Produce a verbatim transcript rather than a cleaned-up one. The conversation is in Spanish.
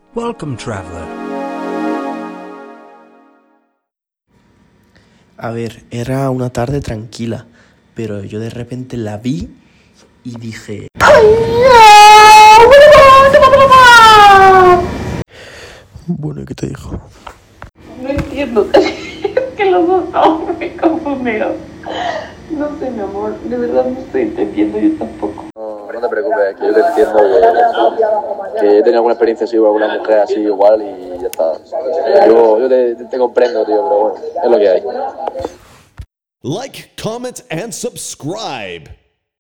Welcome, traveler. A ver, era una tarde tranquila, pero yo de repente la vi y dije... Bueno, ¿y qué te dijo? No entiendo, es que los dos estamos muy confundidos. No sé, mi amor, de verdad no estoy entendiendo yo tampoco. No, no te preocupes, que yo te entiendo, que, que he tenido alguna experiencia así con alguna mujer así igual y ya está. Yo, yo te, te comprendo, tío, pero bueno, es lo que hay. Like, comment, and subscribe.